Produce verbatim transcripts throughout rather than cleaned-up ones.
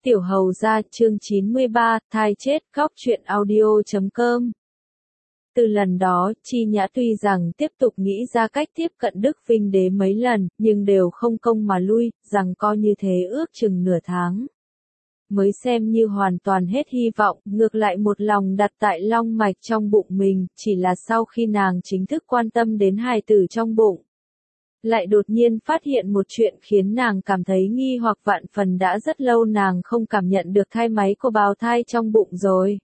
Tiểu hầu gia chương chín mươi ba, thai chết, góc truyện audio chấm com. Từ lần đó, Chi Nhã tuy rằng tiếp tục nghĩ ra cách tiếp cận Đức Vinh Đế mấy lần, nhưng đều không công mà lui, rằng coi như thế ước chừng nửa tháng. Mới xem như hoàn toàn hết hy vọng, ngược lại một lòng đặt tại long mạch trong bụng mình, chỉ là sau khi nàng chính thức quan tâm đến hài tử trong bụng. Lại đột nhiên phát hiện một chuyện khiến nàng cảm thấy nghi hoặc vạn phần, đã rất lâu nàng không cảm nhận được thai máy của bào thai trong bụng rồi.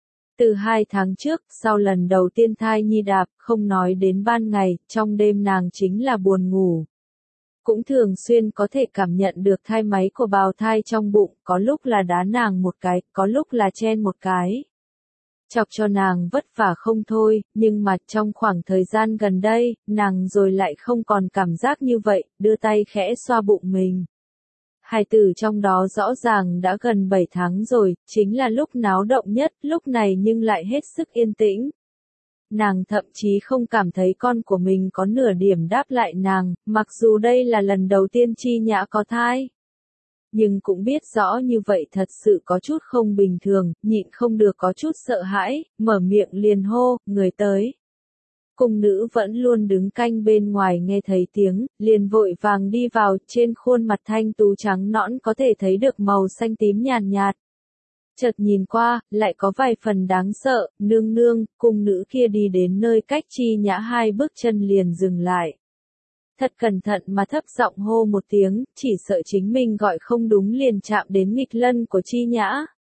Từ hai tháng trước, sau lần đầu tiên thai nhi đạp, không nói đến ban ngày, trong đêm nàng chính là buồn ngủ. Cũng thường xuyên có thể cảm nhận được thai máy của bào thai trong bụng, có lúc là đá nàng một cái, có lúc là chen một cái. Chọc cho nàng vất vả không thôi, nhưng mà trong khoảng thời gian gần đây, nàng rồi lại không còn cảm giác như vậy, đưa tay khẽ xoa bụng mình. Hài tử trong đó rõ ràng đã gần bảy tháng rồi, chính là lúc náo động nhất, lúc này nhưng lại hết sức yên tĩnh. Nàng thậm chí không cảm thấy con của mình có nửa điểm đáp lại nàng, mặc dù đây là lần đầu tiên Chi Nhã có thai. Nhưng cũng biết rõ như vậy thật sự có chút không bình thường, nhịn không được có chút sợ hãi, mở miệng liền hô, người tới. Cung nữ vẫn luôn đứng canh bên ngoài nghe thấy tiếng, liền vội vàng đi vào, trên khuôn mặt thanh tú trắng nõn có thể thấy được màu xanh tím nhàn nhạt. Chợt nhìn qua, lại có vài phần đáng sợ, nương nương, cung nữ kia đi đến nơi cách Chi Nhã hai bước chân liền dừng lại. Thật cẩn thận mà thấp giọng hô một tiếng, chỉ sợ chính mình gọi không đúng liền chạm đến nghịch lân của Chi Nhã.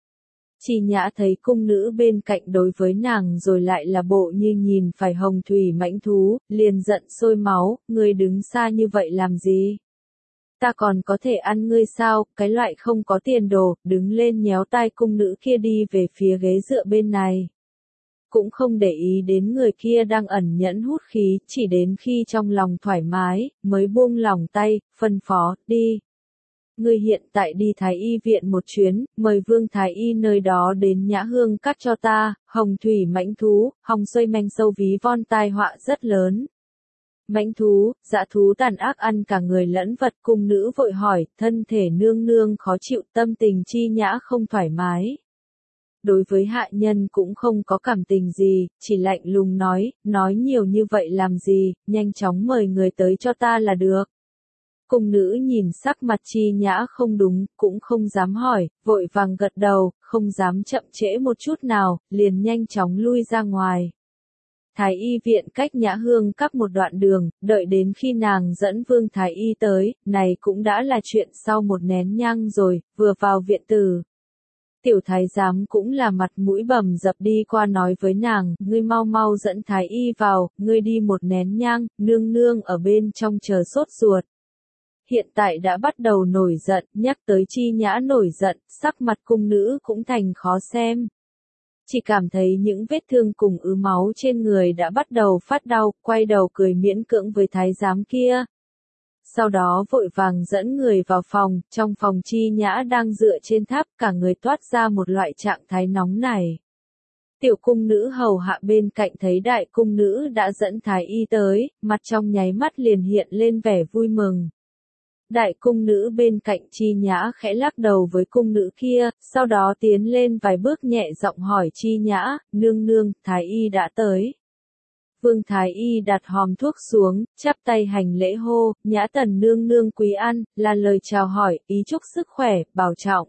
Chi Nhã thấy cung nữ bên cạnh đối với nàng rồi lại là bộ như nhìn phải hồng thủy mãnh thú, liền giận sôi máu, ngươi đứng xa như vậy làm gì? Ta còn có thể ăn ngươi sao, cái loại không có tiền đồ, đứng lên nhéo tai cung nữ kia đi về phía ghế dựa bên này. Cũng không để ý đến người kia đang ẩn nhẫn hút khí, chỉ đến khi trong lòng thoải mái, mới buông lòng tay, phân phó, đi. Ngươi hiện tại đi Thái Y viện một chuyến, mời Vương Thái Y nơi đó đến Nhã Hương cắt cho ta, hồng thủy mãnh thú, hồng xoay manh sâu ví von tai họa rất lớn. Mãnh thú, dã thú tàn ác ăn cả người lẫn vật, cung nữ vội hỏi, thân thể nương nương khó chịu, tâm tình Chi Nhã không thoải mái. Đối với hạ nhân cũng không có cảm tình gì, chỉ lạnh lùng nói, nói nhiều như vậy làm gì, nhanh chóng mời người tới cho ta là được. Cung nữ nhìn sắc mặt Chi Nhã không đúng, cũng không dám hỏi, vội vàng gật đầu, không dám chậm trễ một chút nào, liền nhanh chóng lui ra ngoài. Thái Y viện cách Nhã Hương cắp một đoạn đường, đợi đến khi nàng dẫn Vương Thái Y tới, này cũng đã là chuyện sau một nén nhang rồi, vừa vào viện tử. Tiểu thái giám cũng là mặt mũi bầm dập đi qua nói với nàng, ngươi mau mau dẫn Thái Y vào, ngươi đi một nén nhang, nương nương ở bên trong chờ sốt ruột. Hiện tại đã bắt đầu nổi giận, nhắc tới Chi Nhã nổi giận, sắc mặt cung nữ cũng thành khó xem. Chỉ cảm thấy những vết thương cùng ứ máu trên người đã bắt đầu phát đau, quay đầu cười miễn cưỡng với thái giám kia. Sau đó vội vàng dẫn người vào phòng, trong phòng Chi Nhã đang dựa trên tháp, cả người toát ra một loại trạng thái nóng này. Tiểu cung nữ hầu hạ bên cạnh thấy đại cung nữ đã dẫn Thái Y tới, mặt trong nháy mắt liền hiện lên vẻ vui mừng. Đại cung nữ bên cạnh Chi Nhã khẽ lắc đầu với cung nữ kia, sau đó tiến lên vài bước nhẹ giọng hỏi Chi Nhã, nương nương, Thái Y đã tới. Vương Thái Y đặt hòm thuốc xuống, chắp tay hành lễ hô, Nhã tần nương nương quý ăn, là lời chào hỏi, ý chúc sức khỏe, bảo trọng.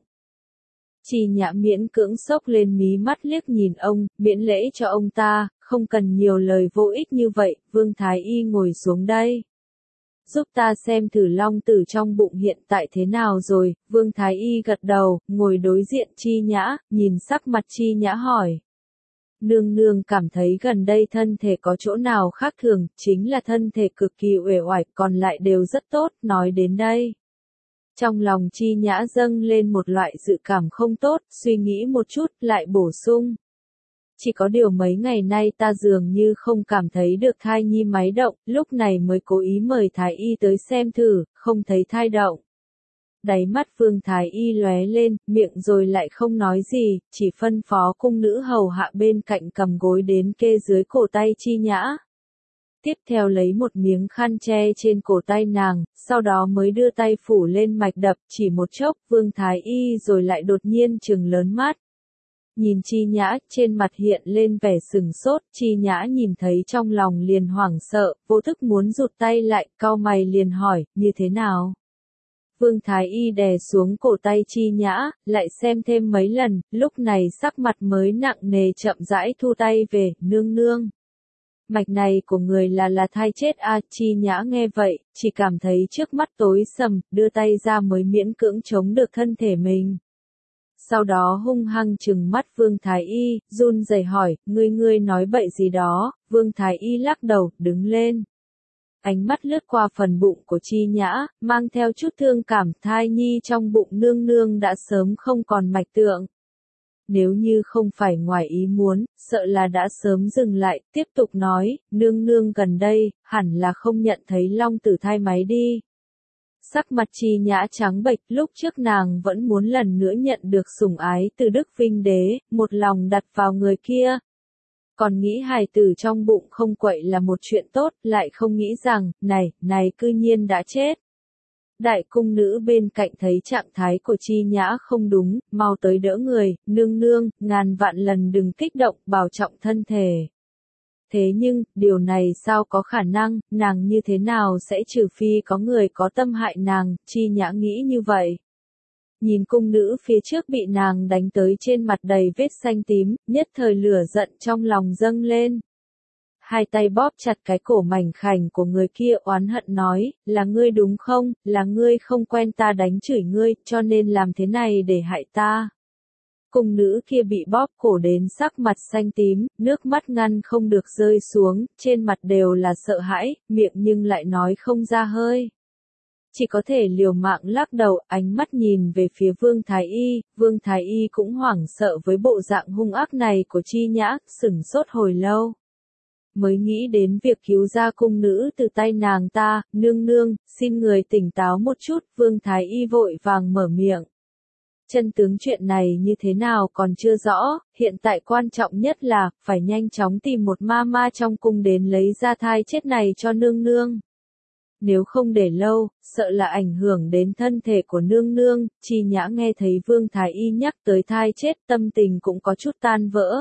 Chi Nhã miễn cưỡng sốc lên mí mắt liếc nhìn ông, miễn lễ cho ông ta, không cần nhiều lời vô ích như vậy, Vương Thái Y ngồi xuống đây. Giúp ta xem thử long tử trong bụng hiện tại thế nào rồi, Vương Thái Y gật đầu, ngồi đối diện Chi Nhã, nhìn sắc mặt Chi Nhã hỏi. Nương nương cảm thấy gần đây thân thể có chỗ nào khác thường, chính là thân thể cực kỳ uể oải, còn lại đều rất tốt, nói đến đây. Trong lòng Chi Nhã dâng lên một loại dự cảm không tốt, suy nghĩ một chút, lại bổ sung. Chỉ có điều mấy ngày nay ta dường như không cảm thấy được thai nhi máy động, lúc này mới cố ý mời Thái Y tới xem thử, không thấy thai động. Đáy mắt Vương Thái Y lóe lên, miệng rồi lại không nói gì, chỉ phân phó cung nữ hầu hạ bên cạnh cầm gối đến kê dưới cổ tay Chi Nhã. tiếp theo lấy một miếng khăn che trên cổ tay nàng, sau đó mới đưa tay phủ lên mạch đập, chỉ một chốc, Vương Thái Y rồi lại đột nhiên trừng lớn mắt. Nhìn Chi Nhã, trên mặt hiện lên vẻ sừng sốt, Chi Nhã nhìn thấy trong lòng liền hoảng sợ, vô thức muốn rụt tay lại, cau mày liền hỏi, như thế nào? Vương Thái Y đè xuống cổ tay Chi Nhã, lại xem thêm mấy lần, lúc này sắc mặt mới nặng nề chậm rãi thu tay về, nương nương. Mạch này của người là là thai chết a. Chi Nhã nghe vậy, chỉ cảm thấy trước mắt tối sầm, đưa tay ra mới miễn cưỡng chống được thân thể mình. Sau đó hung hăng trừng mắt Vương Thái Y, run rẩy hỏi, ngươi ngươi nói bậy gì đó, Vương Thái Y lắc đầu, đứng lên. Ánh mắt lướt qua phần bụng của Chi Nhã, mang theo chút thương cảm, thai nhi trong bụng nương nương đã sớm không còn mạch tượng. Nếu như không phải ngoài ý muốn, sợ là đã sớm dừng lại, tiếp tục nói, nương nương gần đây, hẳn là không nhận thấy long tử thai máy đi. Sắc mặt Chi Nhã trắng bệch, lúc trước nàng vẫn muốn lần nữa nhận được sủng ái từ Đức Vinh Đế, một lòng đặt vào người kia. Còn nghĩ hài tử trong bụng không quậy là một chuyện tốt, lại không nghĩ rằng, này, này cư nhiên đã chết. Đại cung nữ bên cạnh thấy trạng thái của Chi Nhã không đúng, mau tới đỡ người, nương nương, ngàn vạn lần đừng kích động, bảo trọng thân thể. Thế nhưng, điều này sao có khả năng, nàng như thế nào sẽ trừ phi có người có tâm hại nàng, Chi Nhã nghĩ như vậy. Nhìn cung nữ phía trước bị nàng đánh tới trên mặt đầy vết xanh tím, nhất thời lửa giận trong lòng dâng lên. Hai tay bóp chặt cái cổ mảnh khảnh của người kia oán hận nói, là ngươi đúng không, là ngươi không quen ta đánh chửi ngươi, cho nên làm thế này để hại ta. Cung nữ kia bị bóp cổ đến sắc mặt xanh tím, nước mắt ngăn không được rơi xuống, trên mặt đều là sợ hãi, miệng nhưng lại nói không ra hơi. Chỉ có thể liều mạng lắc đầu, ánh mắt nhìn về phía Vương Thái Y, Vương Thái Y cũng hoảng sợ với bộ dạng hung ác này của Chi Nhã, sửng sốt hồi lâu. Mới nghĩ đến việc cứu ra cung nữ từ tay nàng ta, nương nương, xin người tỉnh táo một chút, Vương Thái Y vội vàng mở miệng. Chân tướng chuyện này như thế nào còn chưa rõ, hiện tại quan trọng nhất là, phải nhanh chóng tìm một ma ma trong cung đến lấy ra thai chết này cho nương nương. Nếu không để lâu, sợ là ảnh hưởng đến thân thể của nương nương, Chi Nhã nghe thấy Vương Thái Y nhắc tới thai chết, tâm tình cũng có chút tan vỡ.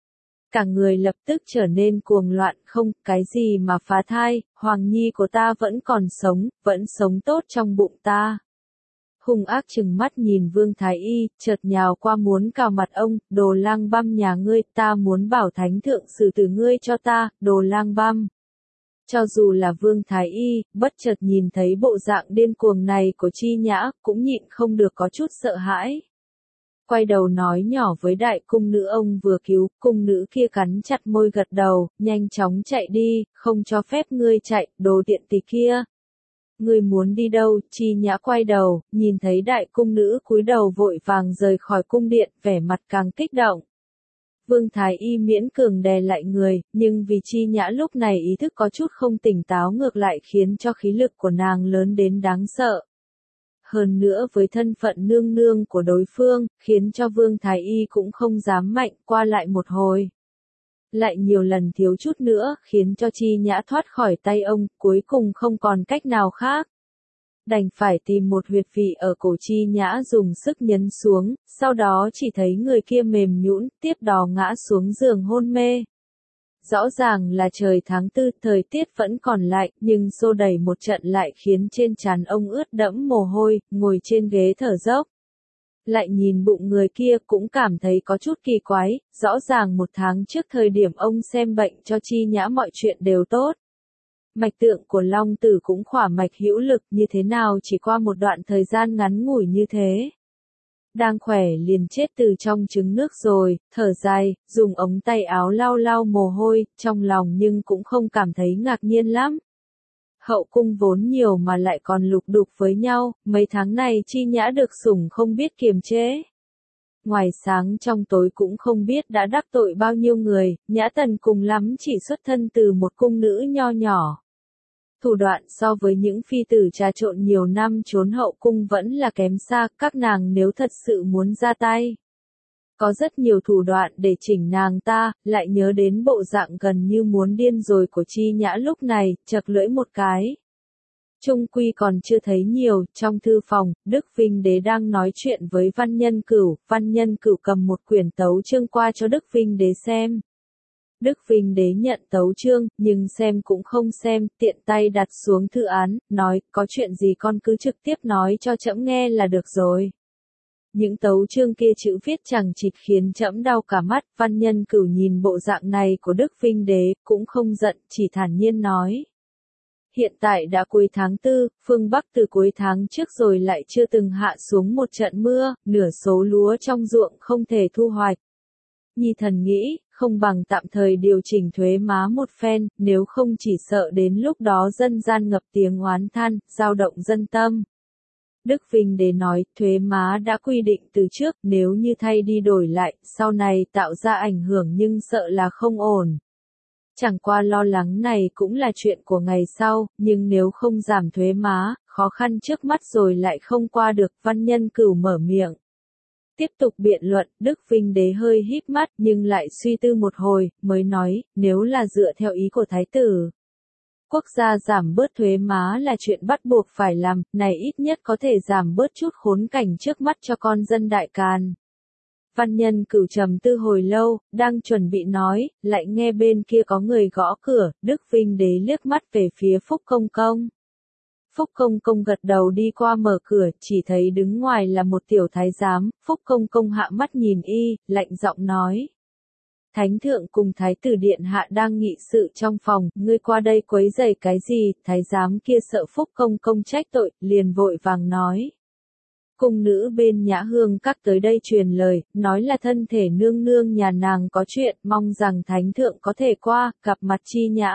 Cả người lập tức trở nên cuồng loạn, không, cái gì mà phá thai, Hoàng Nhi của ta vẫn còn sống, vẫn sống tốt trong bụng ta. Hung ác trừng mắt nhìn Vương Thái Y, chợt nhào qua muốn cào mặt ông, đồ lang băm nhà ngươi, ta muốn bảo thánh thượng xử tử ngươi cho ta, đồ lang băm. Cho dù là Vương Thái Y, bất chợt nhìn thấy bộ dạng điên cuồng này của Chi Nhã, cũng nhịn không được có chút sợ hãi. Quay đầu nói nhỏ với đại cung nữ ông vừa cứu, cung nữ kia cắn chặt môi gật đầu, nhanh chóng chạy đi, không cho phép ngươi chạy, đồ tiện tỳ kia. Ngươi muốn đi đâu? Chi Nhã quay đầu, nhìn thấy đại cung nữ cúi đầu vội vàng rời khỏi cung điện, vẻ mặt càng kích động. Vương Thái Y miễn cường đè lại người, nhưng vì Chi Nhã lúc này ý thức có chút không tỉnh táo ngược lại khiến cho khí lực của nàng lớn đến đáng sợ. Hơn nữa với thân phận nương nương của đối phương, khiến cho Vương Thái Y cũng không dám mạnh qua lại một hồi. Lại nhiều lần thiếu chút nữa, khiến cho Chi Nhã thoát khỏi tay ông, cuối cùng không còn cách nào khác. Đành phải tìm một huyệt vị ở cổ Chi Nhã dùng sức nhấn xuống, sau đó chỉ thấy người kia mềm nhũn, tiếp đó ngã xuống giường hôn mê. Rõ ràng là trời tháng tư, thời tiết vẫn còn lạnh, nhưng xô đẩy một trận lại khiến trên trán ông ướt đẫm mồ hôi, ngồi trên ghế thở dốc. Lại nhìn bụng người kia cũng cảm thấy có chút kỳ quái, rõ ràng một tháng trước thời điểm ông xem bệnh cho Chi Nhã mọi chuyện đều tốt. Mạch tượng của Long Tử cũng khỏa mạch hữu lực như thế nào chỉ qua một đoạn thời gian ngắn ngủi như thế. Đang khỏe liền chết từ trong trứng nước rồi, thở dài, dùng ống tay áo lau lau mồ hôi, trong lòng nhưng cũng không cảm thấy ngạc nhiên lắm. Hậu cung vốn nhiều mà lại còn lục đục với nhau, mấy tháng này Chi Nhã được sủng không biết kiềm chế. Ngoài sáng trong tối cũng không biết đã đắc tội bao nhiêu người, Nhã Tần cùng lắm chỉ xuất thân từ một cung nữ nho nhỏ. Thủ đoạn so với những phi tử trà trộn nhiều năm trốn hậu cung vẫn là kém xa, các nàng nếu thật sự muốn ra tay. Có rất nhiều thủ đoạn để chỉnh nàng ta, lại nhớ đến bộ dạng gần như muốn điên rồi của Chi Nhã lúc này, chật lưỡi một cái. Trung quy còn chưa thấy nhiều, trong thư phòng, Đức Vinh Đế đang nói chuyện với Văn Nhân Cửu, Văn Nhân Cửu cầm một quyển tấu chương qua cho Đức Vinh Đế xem. Đức Vinh Đế nhận tấu chương, nhưng xem cũng không xem, tiện tay đặt xuống thư án, nói, có chuyện gì con cứ trực tiếp nói cho trẫm nghe là được rồi. Những tấu chương kia chữ viết chẳng chịt khiến trẫm đau cả mắt, Văn Nhân Cửu nhìn bộ dạng này của Đức Vinh Đế, cũng không giận, chỉ thản nhiên nói. Hiện tại đã cuối tháng tư, phương Bắc từ cuối tháng trước rồi lại chưa từng hạ xuống một trận mưa, nửa số lúa trong ruộng không thể thu hoạch. Nhi thần nghĩ, không bằng tạm thời điều chỉnh thuế má một phen, nếu không chỉ sợ đến lúc đó dân gian ngập tiếng oán than, dao động dân tâm. Đức Vinh Đế nói, thuế má đã quy định từ trước, nếu như thay đi đổi lại, sau này tạo ra ảnh hưởng nhưng sợ là không ổn. Chẳng qua lo lắng này cũng là chuyện của ngày sau, nhưng nếu không giảm thuế má, khó khăn trước mắt rồi lại không qua được, Văn Nhân Cửu mở miệng. Tiếp tục biện luận, Đức Vinh Đế hơi híp mắt nhưng lại suy tư một hồi, mới nói, nếu là dựa theo ý của Thái tử. Quốc gia giảm bớt thuế má là chuyện bắt buộc phải làm, này ít nhất có thể giảm bớt chút khốn cảnh trước mắt cho con dân Đại Càn. Văn Nhân Cửu trầm tư hồi lâu, đang chuẩn bị nói, lại nghe bên kia có người gõ cửa, Đức Vinh Đế liếc mắt về phía Phúc Công Công. Phúc Công Công gật đầu đi qua mở cửa, chỉ thấy đứng ngoài là một tiểu thái giám, Phúc Công Công hạ mắt nhìn y, lạnh giọng nói. Thánh thượng cùng Thái tử Điện hạ đang nghị sự trong phòng, ngươi qua đây quấy rầy cái gì, thái giám kia sợ Phúc Công Công trách tội, liền vội vàng nói. Cung nữ bên Nhã Hương các tới đây truyền lời, nói là thân thể nương nương nhà nàng có chuyện, mong rằng Thánh thượng có thể qua, gặp mặt Chi Nhã.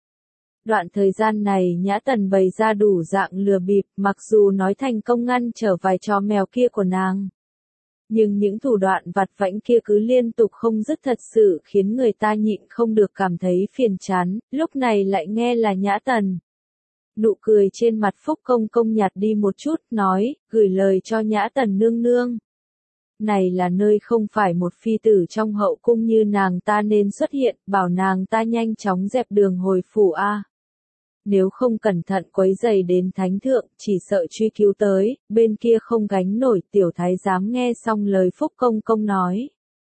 Đoạn thời gian này Nhã Tần bày ra đủ dạng lừa bịp, mặc dù nói thành công ngăn trở vài trò mèo kia của nàng. Nhưng những thủ đoạn vặt vãnh kia cứ liên tục không dứt thật sự khiến người ta nhịn không được cảm thấy phiền chán, lúc này lại nghe là Nhã Tần. Nụ cười trên mặt Phúc Công Công nhạt đi một chút, nói, gửi lời cho Nhã Tần nương nương. Này là nơi không phải một phi tử trong hậu cung như nàng ta nên xuất hiện, bảo nàng ta nhanh chóng dẹp đường hồi phủ a. Nếu không cẩn thận quấy rầy đến thánh thượng, chỉ sợ truy cứu tới, bên kia không gánh nổi, tiểu thái giám nghe xong lời Phúc Công Công nói.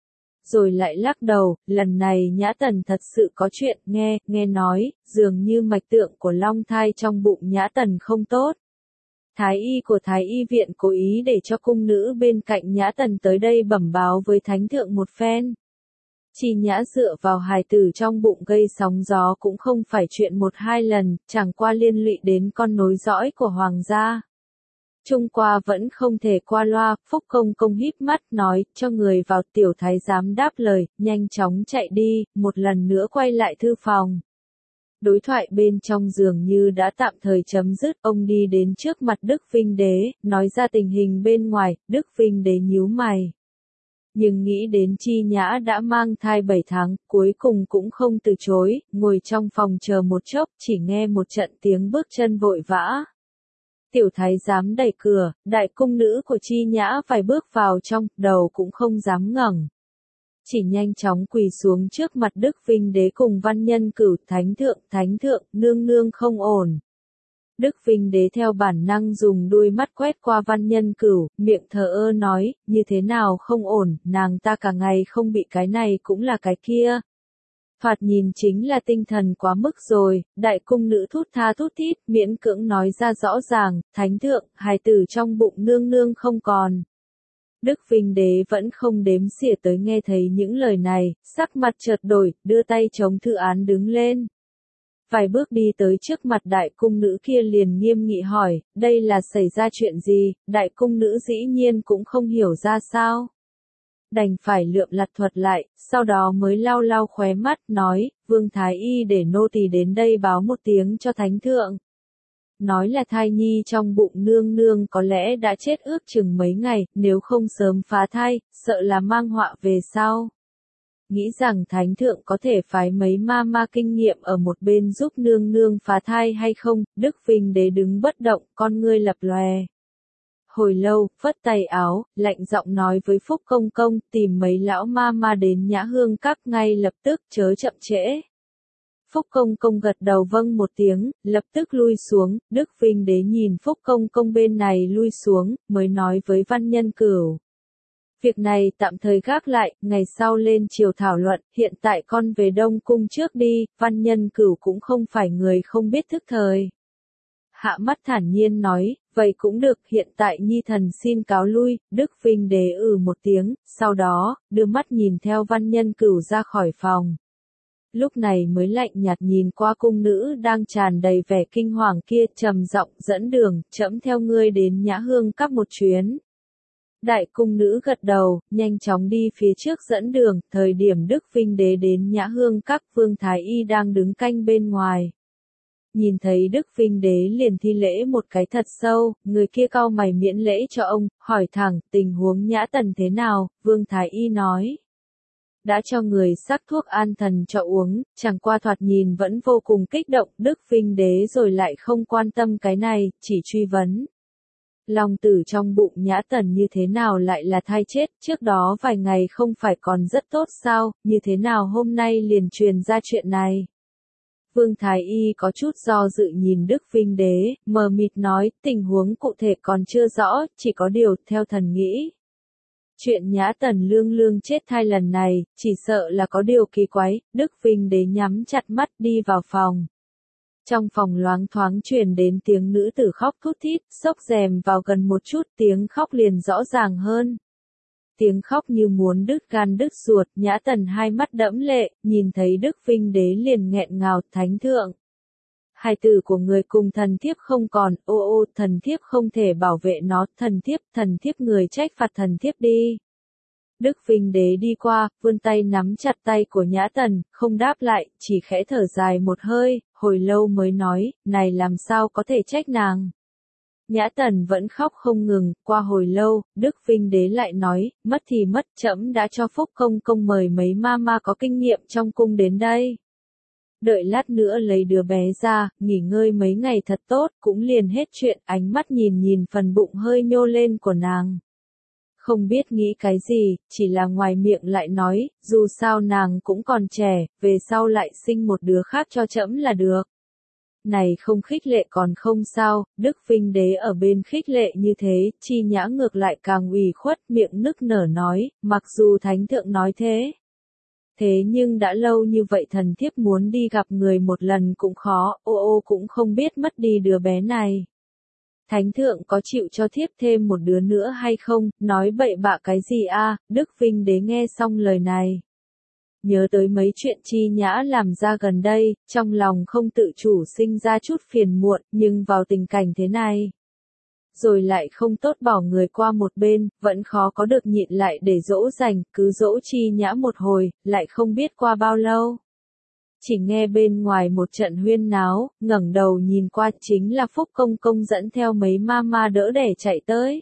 Rồi lại lắc đầu, lần này Nhã Tần thật sự có chuyện, nghe, nghe nói, dường như mạch tượng của long thai trong bụng Nhã Tần không tốt. Thái y của Thái y viện cố ý để cho cung nữ bên cạnh Nhã Tần tới đây bẩm báo với thánh thượng một phen. Chi Nhã dựa vào hài tử trong bụng gây sóng gió cũng không phải chuyện một hai lần, chẳng qua liên lụy đến con nối dõi của hoàng gia. Trung qua vẫn không thể qua loa, Phúc Công Công híp mắt nói, cho người vào, tiểu thái giám đáp lời, nhanh chóng chạy đi, một lần nữa quay lại thư phòng. Đối thoại bên trong dường như đã tạm thời chấm dứt, ông đi đến trước mặt Đức Vinh Đế, nói ra tình hình bên ngoài, Đức Vinh Đế nhíu mày. Nhưng nghĩ đến Chi Nhã đã mang thai bảy tháng, cuối cùng cũng không từ chối, ngồi trong phòng chờ một chốc, chỉ nghe một trận tiếng bước chân vội vã. Tiểu thái giám đẩy cửa, đại cung nữ của Chi Nhã phải bước vào trong, đầu cũng không dám ngẩng. Chỉ nhanh chóng quỳ xuống trước mặt Đức Vinh Đế cùng Văn Nhân Cửu, thánh thượng, thánh thượng, nương nương không ổn. Đức Vinh Đế theo bản năng dùng đuôi mắt quét qua Văn Nhân Cửu, miệng thờ ơ nói, như thế nào không ổn, nàng ta cả ngày không bị cái này cũng là cái kia. Thoạt nhìn chính là tinh thần quá mức rồi, đại cung nữ thút tha thút thít, miễn cưỡng nói ra rõ ràng, thánh thượng, hài tử trong bụng nương nương không còn. Đức Vinh Đế vẫn không đếm xỉa tới nghe thấy những lời này, sắc mặt chợt đổi, đưa tay chống thư án đứng lên. Vài bước đi tới trước mặt đại cung nữ kia liền nghiêm nghị hỏi, đây là xảy ra chuyện gì, đại cung nữ dĩ nhiên cũng không hiểu ra sao. Đành phải lượm lặt thuật lại, sau đó mới lau lau khóe mắt, nói, Vương Thái Y để nô tỳ đến đây báo một tiếng cho thánh thượng. Nói là thai nhi trong bụng nương nương có lẽ đã chết ước chừng mấy ngày, nếu không sớm phá thai, sợ là mang họa về sau. Nghĩ rằng thánh thượng có thể phái mấy ma ma kinh nghiệm ở một bên giúp nương nương phá thai hay không, Đức Vinh Đế đứng bất động, con ngươi lập lòe. hồi lâu, phất tay áo, lạnh giọng nói với Phúc Công Công, tìm mấy lão ma ma đến Nhã Hương Các ngay lập tức, chớ chậm trễ. Phúc Công Công gật đầu vâng một tiếng, lập tức lui xuống, Đức Vinh Đế nhìn Phúc Công Công bên này lui xuống, mới nói với Văn Nhân Cửu. Việc này tạm thời gác lại, ngày sau lên triều thảo luận, hiện tại con về Đông Cung trước đi, Văn Nhân Cửu cũng không phải người không biết thức thời. Hạ Mắt thản nhiên nói, vậy cũng được, hiện tại Nhi thần xin cáo lui, Đức Vinh Đế ừ một tiếng, sau đó, đưa mắt nhìn theo Văn Nhân Cửu ra khỏi phòng. Lúc này mới lạnh nhạt nhìn qua cung nữ đang tràn đầy vẻ kinh hoàng kia, trầm giọng dẫn đường, trẫm theo ngươi đến Nhã Hương Các một chuyến. Đại cung nữ gật đầu, nhanh chóng đi phía trước dẫn đường, thời điểm Đức Vinh Đế đến Nhã Hương Các, Vương Thái Y đang đứng canh bên ngoài. Nhìn thấy Đức Vinh Đế liền thi lễ một cái thật sâu, người kia cau mày miễn lễ cho ông, hỏi thẳng, tình huống Nhã Tần thế nào, Vương Thái Y nói. Đã cho người sắc thuốc an thần cho uống, chẳng qua thoạt nhìn vẫn vô cùng kích động, Đức Vinh Đế rồi lại không quan tâm cái này, chỉ truy vấn. Long tử trong bụng Nhã Tần như thế nào lại là thai chết, trước đó vài ngày không phải còn rất tốt sao, như thế nào hôm nay liền truyền ra chuyện này. Vương Thái Y có chút do dự nhìn Đức Vinh Đế, mờ mịt nói, tình huống cụ thể còn chưa rõ, chỉ có điều, theo thần nghĩ. Chuyện Nhã Tần lương lương chết thai lần này, chỉ sợ là có điều kỳ quái, Đức Vinh Đế nhắm chặt mắt đi vào phòng. Trong phòng loáng thoáng truyền đến tiếng nữ tử khóc thút thít, xốc rèm vào gần một chút tiếng khóc liền rõ ràng hơn. Tiếng khóc như muốn đứt gan đứt ruột, Nhã Tần hai mắt đẫm lệ, nhìn thấy Đức Vinh Đế liền nghẹn ngào, thánh thượng. Hài tử của người cùng thần thiếp không còn, ô ô, thần thiếp không thể bảo vệ nó, thần thiếp, thần thiếp người trách phạt thần thiếp đi. Đức Vinh Đế đi qua, vươn tay nắm chặt tay của Nhã Tần, không đáp lại, chỉ khẽ thở dài một hơi, hồi lâu mới nói, này làm sao có thể trách nàng. Nhã Tần vẫn khóc không ngừng, qua hồi lâu, Đức Vinh Đế lại nói, mất thì mất, trẫm đã cho Phúc Công Công mời mấy ma ma có kinh nghiệm trong cung đến đây. Đợi lát nữa lấy đứa bé ra, nghỉ ngơi mấy ngày thật tốt, cũng liền hết chuyện, ánh mắt nhìn nhìn phần bụng hơi nhô lên của nàng. Không biết nghĩ cái gì, chỉ là ngoài miệng lại nói, dù sao nàng cũng còn trẻ, về sau lại sinh một đứa khác cho trẫm là được. Này không khích lệ còn không sao, Đức Vinh Đế ở bên khích lệ như thế, Chi Nhã ngược lại càng ủy khuất, miệng nức nở nói, mặc dù thánh thượng nói thế. Thế nhưng đã lâu như vậy thần thiếp muốn đi gặp người một lần cũng khó, ô ô cũng không biết mất đi đứa bé này. Thánh thượng có chịu cho thiếp thêm một đứa nữa hay không, nói bậy bạ cái gì a? Đức Vinh Đế nghe xong lời này. Nhớ tới mấy chuyện Chi Nhã làm ra gần đây, trong lòng không tự chủ sinh ra chút phiền muộn, nhưng vào tình cảnh thế này. Rồi lại không tốt bỏ người qua một bên, vẫn khó có được nhịn lại để dỗ dành, cứ dỗ Chi Nhã một hồi, lại không biết qua bao lâu. Chỉ nghe bên ngoài một trận huyên náo, ngẩng đầu nhìn qua chính là Phúc Công Công dẫn theo mấy ma ma đỡ đẻ chạy tới.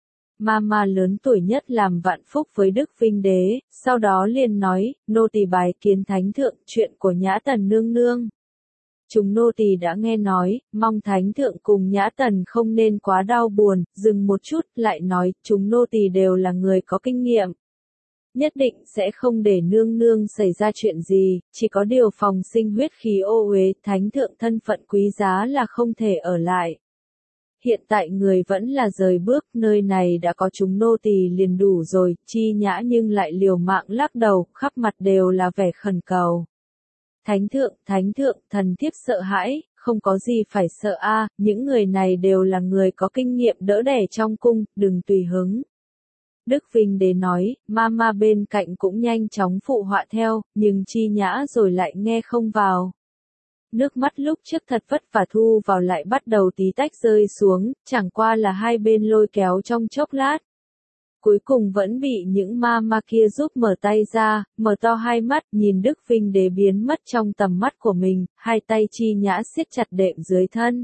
Ma ma lớn tuổi nhất làm vạn phúc với Đức Vinh Đế, sau đó liền nói, nô tỳ bái kiến thánh thượng, chuyện của Nhã Tần nương nương. Chúng nô tỳ đã nghe nói, mong thánh thượng cùng Nhã Tần không nên quá đau buồn, dừng một chút, lại nói, chúng nô tỳ đều là người có kinh nghiệm. Nhất định sẽ không để nương nương xảy ra chuyện gì, chỉ có điều phòng sinh huyết khí ô uế, thánh thượng thân phận quý giá là không thể ở lại. Hiện tại người vẫn là rời bước, nơi này đã có chúng nô tỳ liền đủ rồi, Chi Nhã nhưng lại liều mạng lắc đầu, khắp mặt đều là vẻ khẩn cầu. Thánh thượng, thánh thượng, thần thiếp sợ hãi, không có gì phải sợ a, những người này đều là người có kinh nghiệm đỡ đẻ trong cung, đừng tùy hứng. Đức Vinh Đế nói, ma ma bên cạnh cũng nhanh chóng phụ họa theo, nhưng Chi Nhã rồi lại nghe không vào. Nước mắt lúc trước thật vất vả thu vào lại bắt đầu tí tách rơi xuống, chẳng qua là hai bên lôi kéo trong chốc lát. Cuối cùng vẫn bị những ma ma kia giúp mở tay ra, mở to hai mắt, nhìn Đức Vinh Đế biến mất trong tầm mắt của mình, hai tay Chi Nhã siết chặt đệm dưới thân.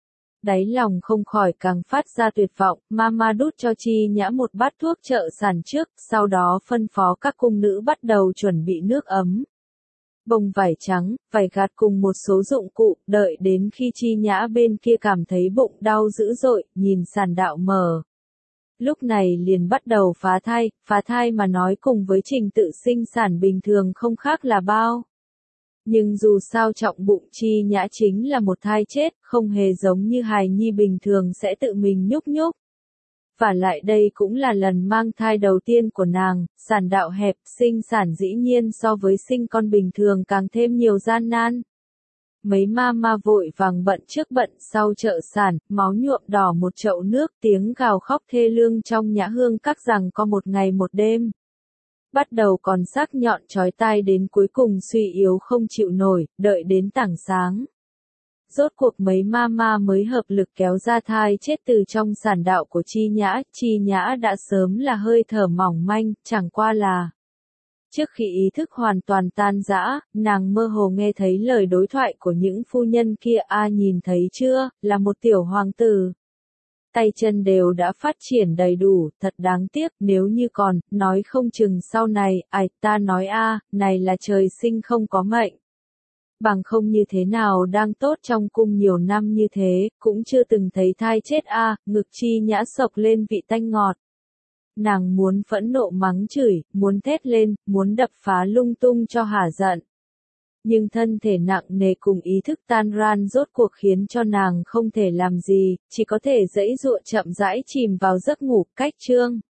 Đáy lòng không khỏi càng phát ra tuyệt vọng, ma ma đút cho Chi Nhã một bát thuốc trợ sản trước, sau đó phân phó các cung nữ bắt đầu chuẩn bị nước ấm. Bông vải trắng, vải gạt cùng một số dụng cụ, đợi đến khi Chi Nhã bên kia cảm thấy bụng đau dữ dội, nhìn sàn đạo mở. lúc này liền bắt đầu phá thai, phá thai mà nói cùng với trình tự sinh sản bình thường không khác là bao. Nhưng dù sao trọng bụng Chi Nhã chính là một thai chết, không hề giống như hài nhi bình thường sẽ tự mình nhúc nhúc. Và lại đây cũng là lần mang thai đầu tiên của nàng, sản đạo hẹp, sinh sản dĩ nhiên so với sinh con bình thường càng thêm nhiều gian nan. Mấy ma ma vội vàng bận trước bận sau trợ sản, máu nhuộm đỏ một chậu nước, tiếng gào khóc thê lương trong nhã hương các rằng có một ngày một đêm. Bắt đầu còn sắc nhọn chói tai đến cuối cùng suy yếu không chịu nổi, đợi đến tảng sáng. Rốt cuộc mấy ma ma mới hợp lực kéo ra thai chết từ trong sản đạo của Chi Nhã, Chi Nhã đã sớm là hơi thở mỏng manh, chẳng qua là. Trước khi ý thức hoàn toàn tan rã, nàng mơ hồ nghe thấy lời đối thoại của những phu nhân kia a nhìn thấy chưa, là một tiểu hoàng tử. Tay chân đều đã phát triển đầy đủ, thật đáng tiếc nếu như còn, nói không chừng sau này, ai ta nói a này là trời sinh không có mệnh. Bằng không như thế nào đang tốt trong cung nhiều năm như thế, cũng chưa từng thấy thai chết a ngực Chi Nhã sộc lên vị tanh ngọt. Nàng muốn phẫn nộ mắng chửi, muốn thét lên, muốn đập phá lung tung cho hả giận. Nhưng thân thể nặng nề cùng ý thức tan ran rốt cuộc khiến cho nàng không thể làm gì, chỉ có thể giãy giụa chậm rãi chìm vào giấc ngủ. Cách chương